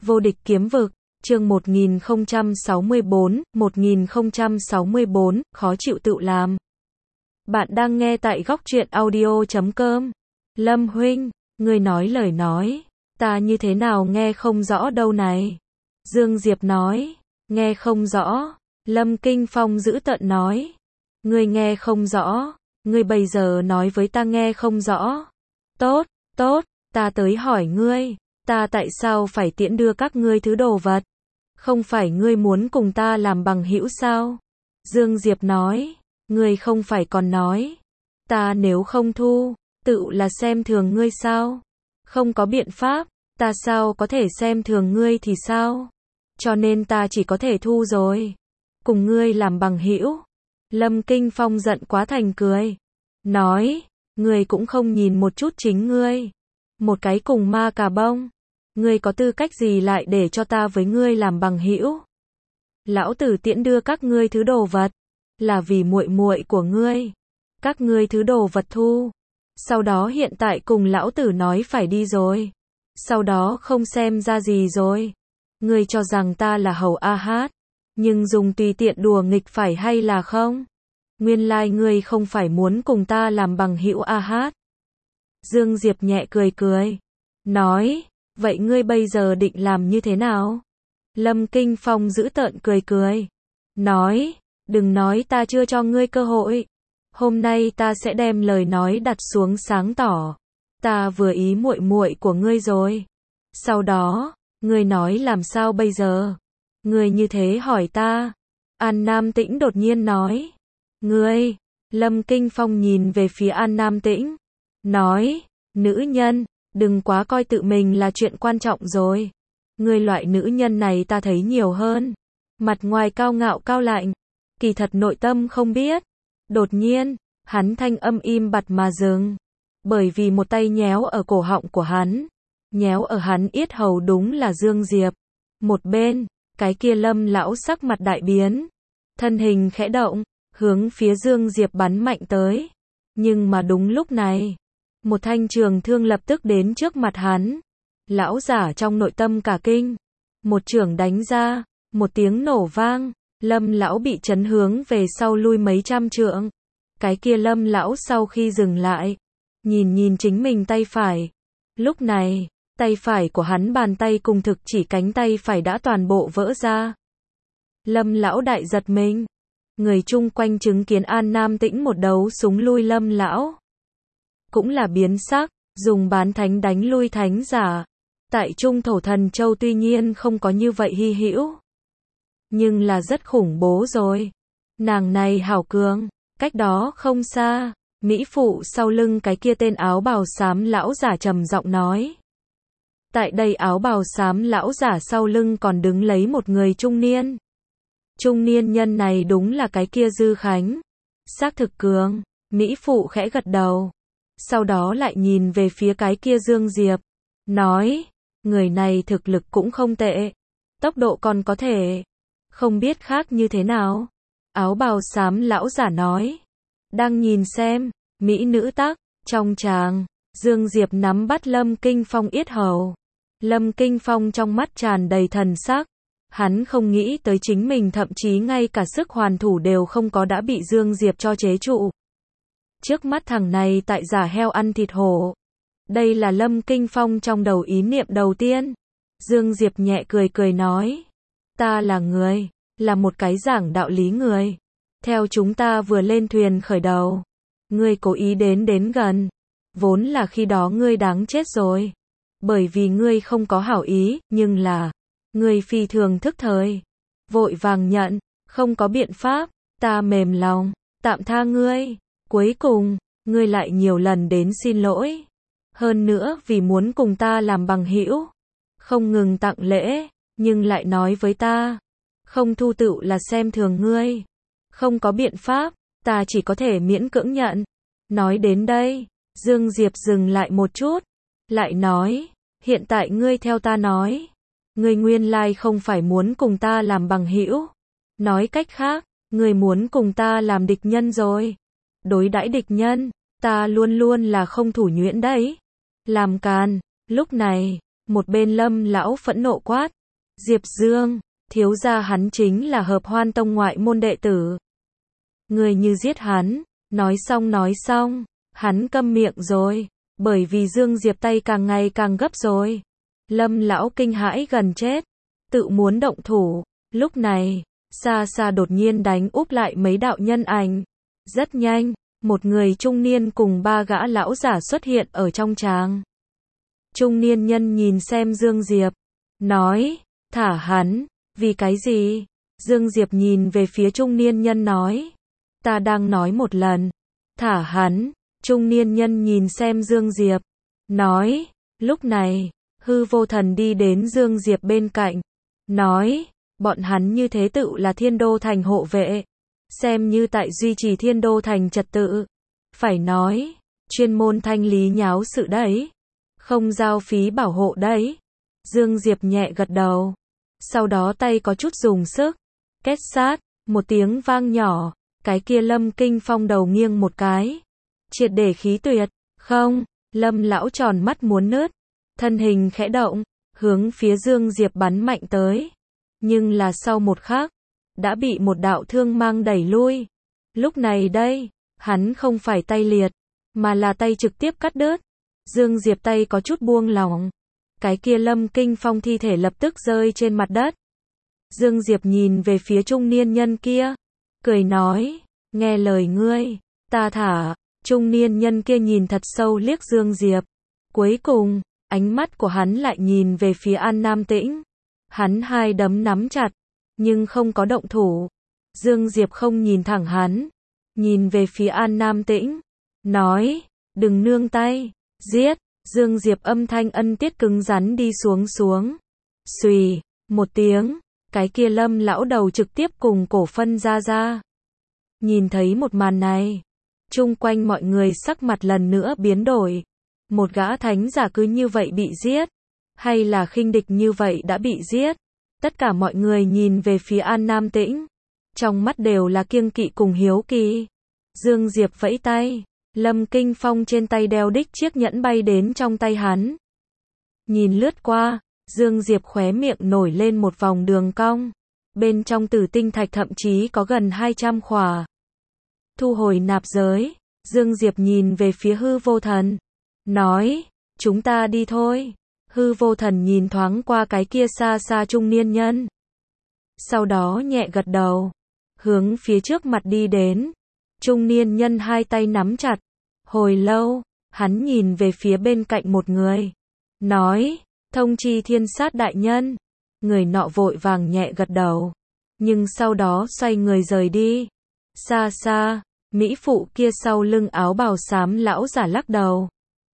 Vô địch kiếm vực, chương 1064, khó chịu tự làm. Bạn đang nghe tại góc truyện audio.com. Lâm huynh, ngươi nói lời nói, ta như thế nào nghe không rõ đâu này. Dương Diệp nói, nghe không rõ. Lâm Kinh Phong giữ tợn nói, ngươi nghe không rõ, ngươi bây giờ nói với ta nghe không rõ. Tốt, tốt, ta tới hỏi ngươi, ta tại sao phải tiễn đưa các ngươi thứ đồ vật? Không phải ngươi muốn cùng ta làm bằng hữu sao? Dương Diệp nói, ngươi không phải còn nói, ta nếu không thu, tự là xem thường ngươi sao? Không có biện pháp, ta sao có thể xem thường ngươi thì sao? Cho nên ta chỉ có thể thu rồi. Cùng ngươi làm bằng hữu. Lâm Kinh Phong giận quá thành cười. Nói, ngươi cũng không nhìn một chút chính ngươi. Một cái cùng ma cà bông. Ngươi có tư cách gì lại để cho ta với ngươi làm bằng hữu? Lão tử tiễn đưa các ngươi thứ đồ vật, là vì muội muội của ngươi. Các ngươi thứ đồ vật thu. Sau đó hiện tại cùng lão tử nói phải đi rồi. Sau đó không xem ra gì rồi. Ngươi cho rằng ta là hầu A Hát, nhưng dùng tùy tiện đùa nghịch phải hay là không? Nguyên lai ngươi không phải muốn cùng ta làm bằng hữu A Hát. Dương Diệp nhẹ cười cười. Nói, vậy ngươi bây giờ định làm như thế nào? Lâm Kinh Phong giữ tợn cười cười. Nói, đừng nói ta chưa cho ngươi cơ hội. Hôm nay ta sẽ đem lời nói đặt xuống sáng tỏ. Ta vừa ý muội muội của ngươi rồi. Sau đó, ngươi nói làm sao bây giờ? Ngươi như thế hỏi ta. An Nam Tĩnh đột nhiên nói. Ngươi, Lâm Kinh Phong nhìn về phía An Nam Tĩnh. Nói, nữ nhân, đừng quá coi tự mình là chuyện quan trọng rồi. Ngươi loại nữ nhân này ta thấy nhiều hơn. Mặt ngoài cao ngạo cao lạnh, kỳ thật nội tâm không biết. Đột nhiên, hắn thanh âm im bặt mà dừng. Bởi vì một tay nhéo ở cổ họng của hắn. Nhéo ở hắn yết hầu đúng là Dương Diệp. Một bên, cái kia Lâm lão sắc mặt đại biến. Thân hình khẽ động, hướng phía Dương Diệp bắn mạnh tới. Nhưng mà đúng lúc này, một thanh trường thương lập tức đến trước mặt hắn. Lão giả trong nội tâm cả kinh. Một chưởng đánh ra, một tiếng nổ vang. Lâm lão bị chấn hướng về sau lui mấy trăm trượng. Cái kia Lâm lão sau khi dừng lại, nhìn chính mình tay phải. Lúc này, tay phải của hắn bàn tay cùng thực chỉ cánh tay phải đã toàn bộ vỡ ra. Lâm lão đại giật mình. Người chung quanh chứng kiến An Nam Tĩnh một đấu súng lui Lâm lão. Cũng là biến sắc, dùng bán thánh đánh lui thánh giả. Tại Trung Thổ Thần Châu tuy nhiên không có như vậy hy hữu, nhưng là rất khủng bố rồi. Nàng này hảo cường. Cách đó không xa, mỹ phụ sau lưng cái kia tên áo bào xám lão giả trầm giọng nói. Tại đây áo bào xám lão giả sau lưng còn đứng lấy một người trung niên. Trung niên nhân này đúng là cái kia Dư Khánh. Xác thực cường. Mỹ phụ khẽ gật đầu. Sau đó lại nhìn về phía cái kia Dương Diệp. Nói, người này thực lực cũng không tệ. Tốc độ còn có thể. Không biết khác như thế nào. Áo bào xám lão giả nói. Đang nhìn xem, mỹ nữ tắc, trong tràng, Dương Diệp nắm bắt Lâm Kinh Phong yết hầu. Lâm Kinh Phong trong mắt tràn đầy thần sắc. Hắn không nghĩ tới chính mình thậm chí ngay cả sức hoàn thủ đều không có đã bị Dương Diệp cho chế trụ. Trước mắt thằng này tại giả heo ăn thịt hổ. Đây là Lâm Kinh Phong trong đầu ý niệm đầu tiên. Dương Diệp nhẹ cười cười nói. Ta là người, là một cái giảng đạo lý người. Theo chúng ta vừa lên thuyền khởi đầu, ngươi cố ý đến gần. Vốn là khi đó ngươi đáng chết rồi. Bởi vì ngươi không có hảo ý, nhưng là ngươi phi thường thức thời. Vội vàng nhận, không có biện pháp, ta mềm lòng, tạm tha ngươi. Cuối cùng, ngươi lại nhiều lần đến xin lỗi. Hơn nữa vì muốn cùng ta làm bằng hữu, không ngừng tặng lễ, nhưng lại nói với ta, không thu tựu là xem thường ngươi. Không có biện pháp, ta chỉ có thể miễn cưỡng nhận. Nói đến đây, Dương Diệp dừng lại một chút, lại nói, hiện tại ngươi theo ta nói, ngươi nguyên lai không phải muốn cùng ta làm bằng hữu. Nói cách khác, ngươi muốn cùng ta làm địch nhân rồi. Đối đãi địch nhân, ta luôn luôn là không thủ nhuyễn đấy. Làm càn, lúc này, Một bên Lâm lão phẫn nộ quát. Diệp Dương, thiếu gia hắn chính là Hợp Hoan Tông ngoại môn đệ tử. Người như giết hắn. Nói xong, hắn câm miệng rồi. Bởi vì Dương Diệp tay càng ngày càng gấp rồi. Lâm lão kinh hãi gần chết. Tự muốn động thủ. Lúc này, xa xa đột nhiên đánh úp lại mấy đạo nhân ảnh. Rất nhanh, một người trung niên cùng ba gã lão giả xuất hiện ở trong tràng. Trung niên nhân nhìn xem Dương Diệp. Nói, thả hắn. Vì cái gì? Dương Diệp nhìn về phía trung niên nhân nói. Ta đang nói một lần. Thả hắn. Trung niên nhân nhìn xem Dương Diệp. Nói, lúc này, Hư Vô Thần đi đến Dương Diệp bên cạnh. Nói, bọn hắn như thế tự là Thiên Đô Thành hộ vệ. Xem như tại duy trì Thiên Đô Thành trật tự. Phải nói, chuyên môn thanh lý nháo sự đấy. Không giao phí bảo hộ đấy. Dương Diệp nhẹ gật đầu. Sau đó tay có chút dùng sức. Két sát, một tiếng vang nhỏ. Cái kia Lâm Kinh Phong đầu nghiêng một cái. Triệt để khí tuyệt. Không, Lâm lão tròn mắt muốn nứt. Thân hình khẽ động, hướng phía Dương Diệp bắn mạnh tới. Nhưng là sau một khắc, đã bị một đạo thương mang đẩy lui. Lúc này đây, hắn không phải tay liệt, mà là tay trực tiếp cắt đứt. Dương Diệp tay có chút buông lỏng. Cái kia Lâm Kinh Phong thi thể lập tức rơi trên mặt đất. Dương Diệp nhìn về phía trung niên nhân kia, cười nói, nghe lời ngươi, ta thả. Trung niên nhân kia nhìn thật sâu liếc Dương Diệp. Cuối cùng, ánh mắt của hắn lại nhìn về phía An Nam Tĩnh. Hắn hai đấm nắm chặt, nhưng không có động thủ. Dương Diệp không nhìn thẳng hắn, nhìn về phía An Nam Tĩnh, nói, đừng nương tay, giết. Dương Diệp âm thanh ân tiết cứng rắn đi xuống. Xùy, một tiếng, cái kia Lâm lão đầu trực tiếp cùng cổ phân ra. Nhìn thấy một màn này, chung quanh mọi người sắc mặt lần nữa biến đổi. Một gã thánh giả cứ như vậy bị giết, hay là khinh địch như vậy đã bị giết. Tất cả mọi người nhìn về phía An Nam Tĩnh, trong mắt đều là kiêng kỵ cùng hiếu kỳ. Dương Diệp vẫy tay, Lâm Kinh Phong trên tay đeo đích chiếc nhẫn bay đến trong tay hắn. Nhìn lướt qua, Dương Diệp khóe miệng nổi lên một vòng đường cong. Bên trong tử tinh thạch thậm chí có gần 200 khỏa. Thu hồi nạp giới, Dương Diệp nhìn về phía Hư Vô Thần, nói, chúng ta đi thôi. Hư Vô Thần nhìn thoáng qua cái kia xa xa trung niên nhân. Sau đó nhẹ gật đầu, hướng phía trước mặt đi đến. Trung niên nhân hai tay nắm chặt. Hồi lâu, hắn nhìn về phía bên cạnh một người. Nói, thông chi Thiên Sát đại nhân. Người nọ vội vàng nhẹ gật đầu. Nhưng sau đó xoay người rời đi. Xa xa, mỹ phụ kia sau lưng áo bào xám lão giả lắc đầu.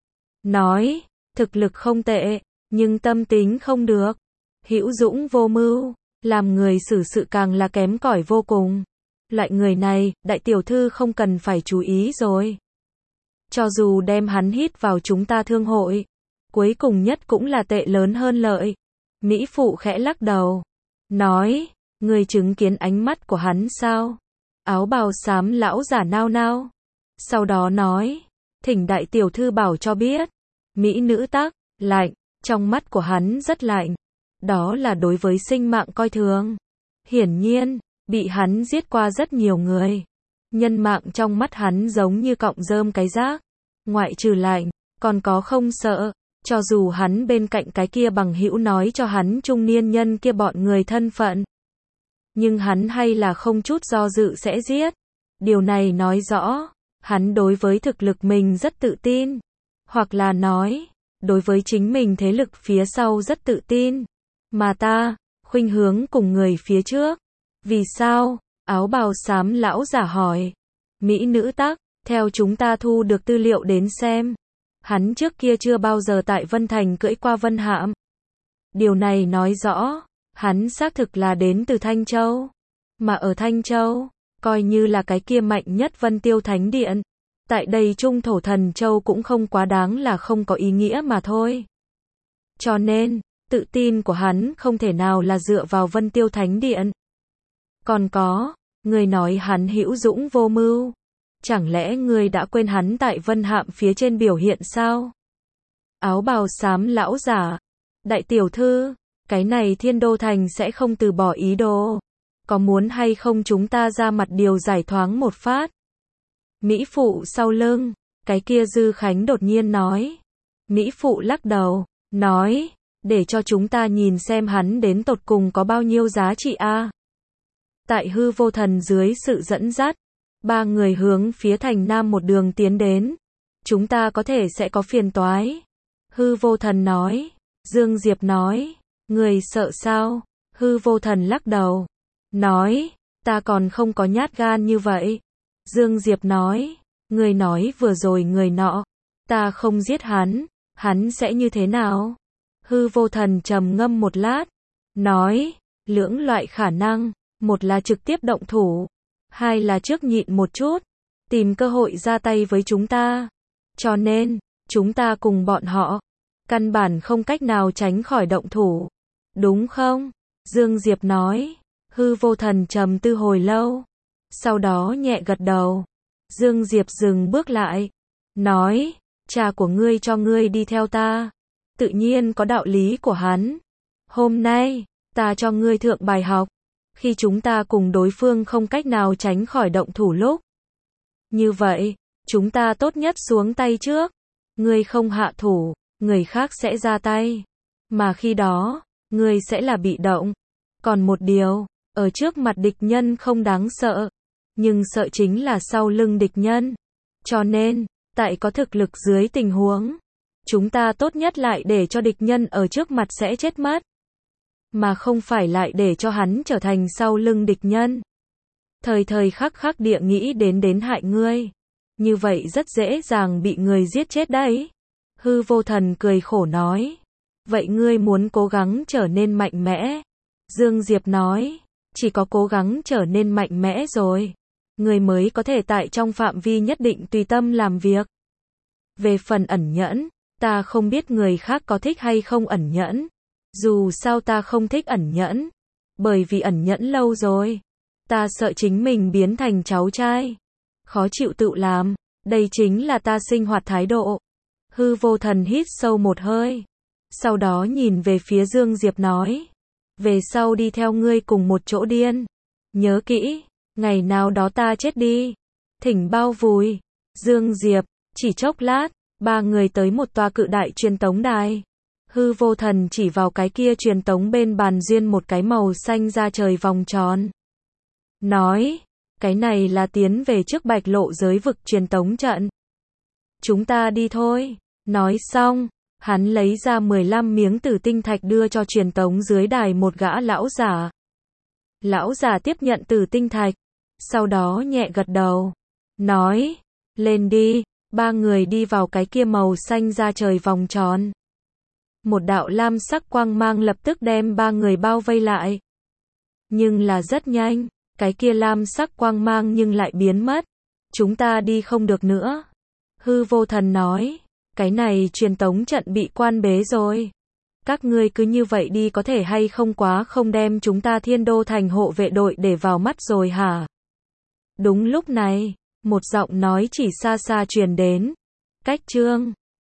Nói, thực lực không tệ, nhưng tâm tính không được. Hữu dũng vô mưu, làm người xử sự càng là kém cỏi vô cùng. Loại người này, đại tiểu thư không cần phải chú ý rồi. Cho dù đem hắn hít vào chúng ta thương hội, cuối cùng nhất cũng là tệ lớn hơn lợi. Mỹ phụ khẽ lắc đầu, nói, người chứng kiến ánh mắt của hắn sao? Áo bào xám lão giả nao nao. Sau đó nói, thỉnh đại tiểu thư bảo cho biết. Mỹ nữ tắc, lạnh, trong mắt của hắn rất lạnh. Đó là đối với sinh mạng coi thường. Hiển nhiên, bị hắn giết qua rất nhiều người. Nhân mạng trong mắt hắn giống như cọng rơm cái rác. Ngoại trừ lạnh, còn có không sợ. Cho dù hắn bên cạnh cái kia bằng hữu nói cho hắn trung niên nhân kia bọn người thân phận. Nhưng hắn hay là không chút do dự sẽ giết. Điều này nói rõ, hắn đối với thực lực mình rất tự tin. Hoặc là nói, đối với chính mình thế lực phía sau rất tự tin. Mà ta, khuynh hướng cùng người phía trước. Vì sao? Áo bào xám lão giả hỏi. Mỹ nữ tắc, theo chúng ta thu được tư liệu đến xem. Hắn trước kia chưa bao giờ tại Vân Thành cưỡi qua Vân Hạm. Điều này nói rõ, hắn xác thực là đến từ Thanh Châu. Mà ở Thanh Châu, coi như là cái kia mạnh nhất Vân Tiêu Thánh Điện. Tại đây Trung Thổ Thần Châu cũng không quá đáng là không có ý nghĩa mà thôi. Cho nên, tự tin của hắn không thể nào là dựa vào Vân Tiêu Thánh Điện. Còn có, người nói hắn hữu dũng vô mưu. Chẳng lẽ người đã quên hắn tại Vân Hạm phía trên biểu hiện sao? Áo bào xám lão giả, Đại tiểu thư, cái này Thiên Đô Thành sẽ không từ bỏ ý đồ. Có muốn hay không chúng ta ra mặt điều giải thoáng một phát? Mỹ Phụ sau lưng, cái kia Dư Khánh đột nhiên nói. Mỹ Phụ lắc đầu, nói, để cho chúng ta nhìn xem hắn đến tột cùng có bao nhiêu giá trị a. Tại Hư Vô Thần dưới sự dẫn dắt, ba người hướng phía thành Nam một đường tiến đến. Chúng ta có thể sẽ có phiền toái. Hư Vô Thần nói. Dương Diệp nói, người sợ sao? Hư Vô Thần lắc đầu, nói, ta còn không có nhát gan như vậy. Dương Diệp nói, người nói vừa rồi người nọ, ta không giết hắn sẽ như thế nào? Hư Vô Thần trầm ngâm một lát, nói, lưỡng loại khả năng, một là trực tiếp động thủ, hai là trước nhịn một chút, tìm cơ hội ra tay với chúng ta. Cho nên, chúng ta cùng bọn họ, căn bản không cách nào tránh khỏi động thủ. Đúng không? Dương Diệp nói. Hư Vô Thần trầm tư hồi lâu, sau đó nhẹ gật đầu. Dương Diệp dừng bước lại, nói, cha của ngươi cho ngươi đi theo ta, tự nhiên có đạo lý của hắn. Hôm nay, ta cho ngươi thượng bài học, khi chúng ta cùng đối phương không cách nào tránh khỏi động thủ lúc. Như vậy, chúng ta tốt nhất xuống tay trước. Ngươi không hạ thủ, người khác sẽ ra tay. Mà khi đó, ngươi sẽ là bị động. Còn một điều, ở trước mặt địch nhân không đáng sợ, nhưng sợ chính là sau lưng địch nhân. Cho nên, tại có thực lực dưới tình huống, chúng ta tốt nhất lại để cho địch nhân ở trước mặt sẽ chết mất, mà không phải lại để cho hắn trở thành sau lưng địch nhân. Thời thời khắc khắc địa nghĩ đến hại ngươi. Như vậy rất dễ dàng bị người giết chết đấy. Hư Vô Thần cười khổ nói. Vậy ngươi muốn cố gắng trở nên mạnh mẽ. Dương Diệp nói. Chỉ có cố gắng trở nên mạnh mẽ rồi, ngươi mới có thể tại trong phạm vi nhất định tùy tâm làm việc. Về phần ẩn nhẫn, ta không biết người khác có thích hay không ẩn nhẫn. Dù sao ta không thích ẩn nhẫn. Bởi vì ẩn nhẫn lâu rồi, ta sợ chính mình biến thành cháu trai. Khó chịu tự làm, đây chính là ta sinh hoạt thái độ. Hư Vô Thần hít sâu một hơi, sau đó nhìn về phía Dương Diệp nói. Về sau đi theo ngươi cùng một chỗ điên. Nhớ kỹ, ngày nào đó ta chết đi, thỉnh bao vùi. Dương Diệp, chỉ chốc lát, ba người tới một tòa cự đại truyền tống đài. Hư Vô Thần chỉ vào cái kia truyền tống bên bàn duyên một cái màu xanh ra trời vòng tròn. Nói, cái này là tiến về trước Bạch Lộ giới vực truyền tống trận. Chúng ta đi thôi. Nói xong, hắn lấy ra 15 miếng tử tinh thạch đưa cho truyền tống dưới đài một gã lão giả. Lão giả tiếp nhận tử tinh thạch, sau đó nhẹ gật đầu, nói, lên đi. Ba người đi vào cái kia màu xanh ra trời vòng tròn. Một đạo lam sắc quang mang lập tức đem ba người bao vây lại. Nhưng là rất nhanh, cái kia lam sắc quang mang nhưng lại biến mất. Chúng ta đi không được nữa. Hư Vô Thần nói, cái này truyền tống trận bị quan bế rồi. Các ngươi cứ như vậy đi có thể hay không quá không đem chúng ta Thiên Đô Thành hộ vệ đội để vào mắt rồi hả? Đúng lúc này, một giọng nói chỉ xa xa truyền đến. Cách Trương.